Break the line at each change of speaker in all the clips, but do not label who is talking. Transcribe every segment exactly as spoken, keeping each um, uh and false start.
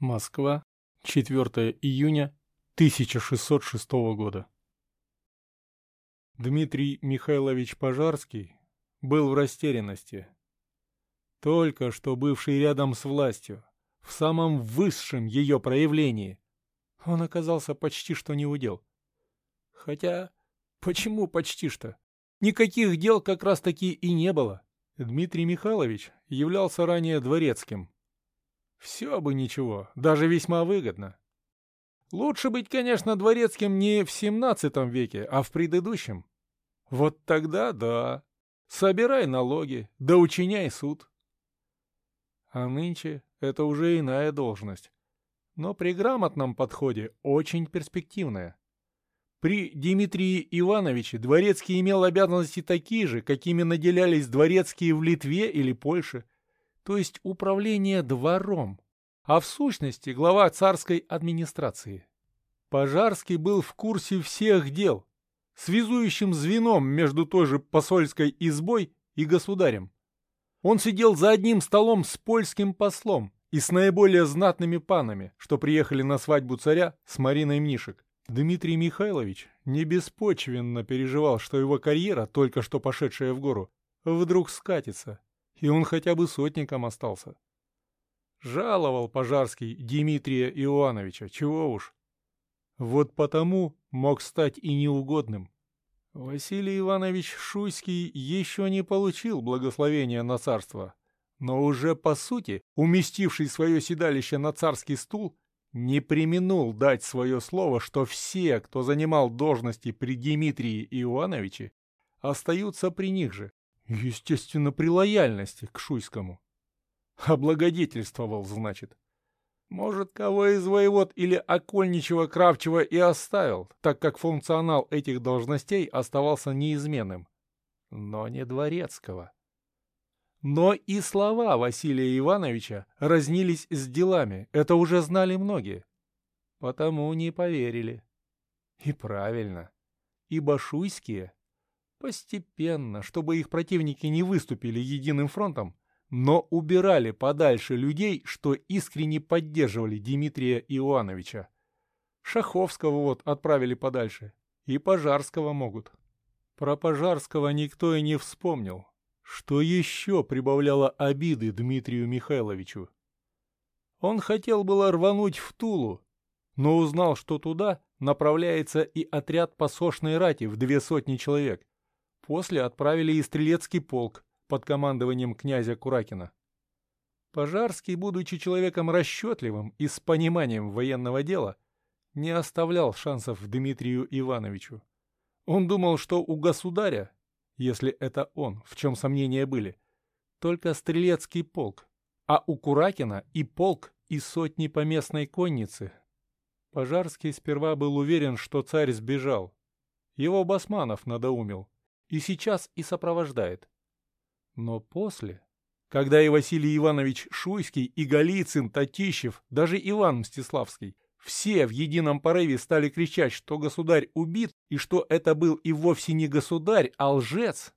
Москва, четвёртое июня тысяча шестьсот шестого года. Дмитрий Михайлович Пожарский был в растерянности. Только что бывший рядом с властью, в самом высшем ее проявлении, он оказался почти что не у дел. Хотя, почему почти что? Никаких дел как раз-таки и не было. Дмитрий Михайлович являлся ранее дворецким. Все бы ничего, даже весьма выгодно. Лучше быть, конечно, дворецким не в семнадцатом веке, а в предыдущем. Вот тогда да, собирай налоги, да учиняй суд. А нынче это уже иная должность, но при грамотном подходе очень перспективная. При Дмитрии Ивановиче дворецкий имел обязанности такие же, какими наделялись дворецкие в Литве или Польше, то есть управление двором, а в сущности глава царской администрации. Пожарский был в курсе всех дел, связующим звеном между той же посольской избой и государем. Он сидел за одним столом с польским послом и с наиболее знатными панами, что приехали на свадьбу царя с Мариной Мнишек. Дмитрий Михайлович не беспочвенно переживал, что его карьера, только что пошедшая в гору, вдруг скатится, и он хотя бы сотником остался. Жаловал Пожарский Дмитрия Иоановича, чего уж. Вот потому мог стать и неугодным. Василий Иванович Шуйский еще не получил благословения на царство, но уже по сути, уместивший свое седалище на царский стул, не преминул дать свое слово, что все, кто занимал должности при Дмитрии Иоановиче, остаются при них же, естественно, при лояльности к Шуйскому. Облагодетельствовал, значит. Может, кого из воевод или окольничего Кравчева и оставил, так как функционал этих должностей оставался неизменным. Но не Дворецкого. Но и слова Василия Ивановича разнились с делами, это уже знали многие. Потому не поверили. И правильно, ибо шуйские постепенно, чтобы их противники не выступили единым фронтом, но убирали подальше людей, что искренне поддерживали Дмитрия Иоановича. Шаховского вот отправили подальше, и Пожарского могут. Про Пожарского никто и не вспомнил. Что еще прибавляло обиды Дмитрию Михайловичу? Он хотел было рвануть в Тулу, но узнал, что туда направляется и отряд посошной рати в две сотни человек. После отправили и стрелецкий полк под командованием князя Куракина. Пожарский, будучи человеком расчетливым и с пониманием военного дела, не оставлял шансов Дмитрию Ивановичу. Он думал, что у государя, если это он, в чем сомнения были, только стрелецкий полк, а у Куракина и полк, и сотни поместной конницы. Пожарский сперва был уверен, что царь сбежал. Его Басманов надоумил, и сейчас и сопровождает. Но после, когда и Василий Иванович Шуйский, и Голицын, Татищев, даже Иван Мстиславский, все в едином порыве стали кричать, что государь убит, и что это был и вовсе не государь, а лжец.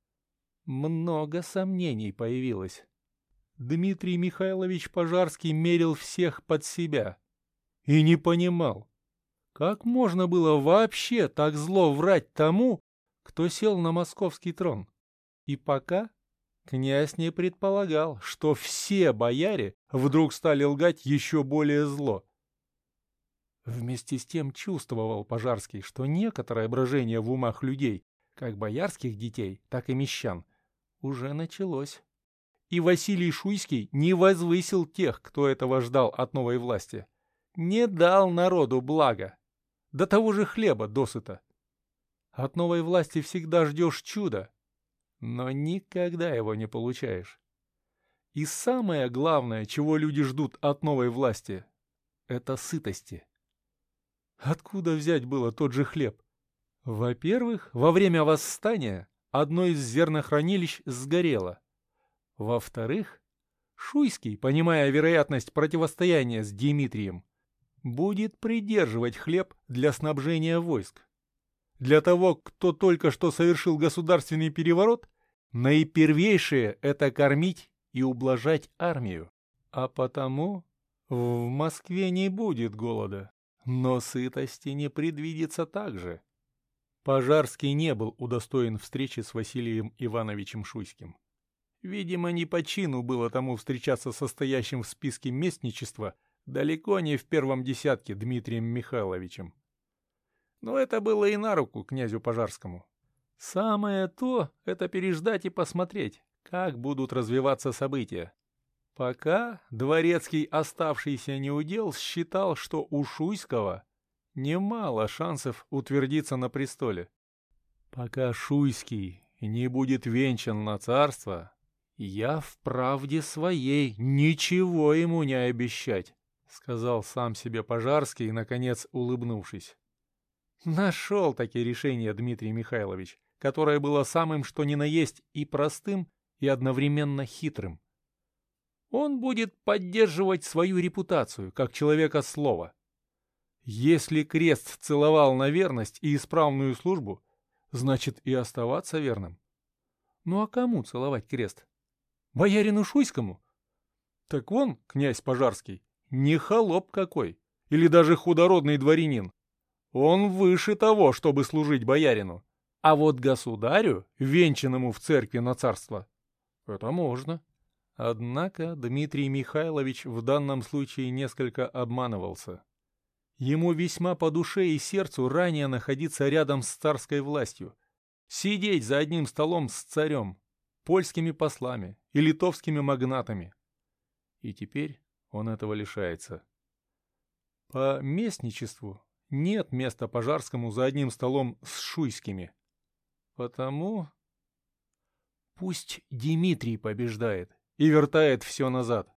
Много сомнений появилось. Дмитрий Михайлович Пожарский мерил всех под себя. И не понимал, как можно было вообще так зло врать тому, кто сел на московский трон. И пока князь не предполагал, что все бояре вдруг стали лгать еще более зло. Вместе с тем чувствовал Пожарский, что некоторое брожение в умах людей, как боярских детей, так и мещан, уже началось. И Василий Шуйский не возвысил тех, кто этого ждал от новой власти. Не дал народу блага. До того же хлеба досыта. От новой власти всегда ждешь чуда, но никогда его не получаешь. И самое главное, чего люди ждут от новой власти, это сытости. Откуда взять было тот же хлеб? Во-первых, во время восстания одно из зернохранилищ сгорело. Во-вторых, Шуйский, понимая вероятность противостояния с Дмитрием, будет придерживать хлеб для снабжения войск. Для того, кто только что совершил государственный переворот, наипервейшее — это кормить и ублажать армию. А потому В Москве не будет голода, но сытости не предвидится также. Пожарский не был удостоен встречи с Василием Ивановичем Шуйским. Видимо, не по чину было тому встречаться со стоящим в списке местничества далеко не в первом десятке Дмитрием Михайловичем. Но это было и на руку князю Пожарскому. Самое то — это переждать и посмотреть, как будут развиваться события. Пока дворецкий, оставшийся неудел, считал, что у Шуйского немало шансов утвердиться на престоле. Пока Шуйский не будет венчан на царство, я в правде своей ничего ему не обещать, — сказал сам себе Пожарский, наконец улыбнувшись. Нашел-таки решение Дмитрий Михайлович, которое было самым что ни на есть и простым, и одновременно хитрым. Он будет поддерживать свою репутацию, как человека слова. Если крест целовал на верность и исправную службу, значит и оставаться верным. Ну а кому целовать крест? Боярину Шуйскому? Так вон, князь Пожарский, не холоп какой, или даже худородный дворянин. Он выше того, чтобы служить боярину. А вот государю, венчанному в церкви на царство, это можно. Однако Дмитрий Михайлович в данном случае несколько обманывался. Ему весьма по душе и сердцу ранее находиться рядом с царской властью, сидеть за одним столом с царем, польскими послами и литовскими магнатами. И теперь он этого лишается. По местничеству нет места Пожарскому за одним столом с Шуйскими. Потому пусть Дмитрий побеждает и вертает все назад.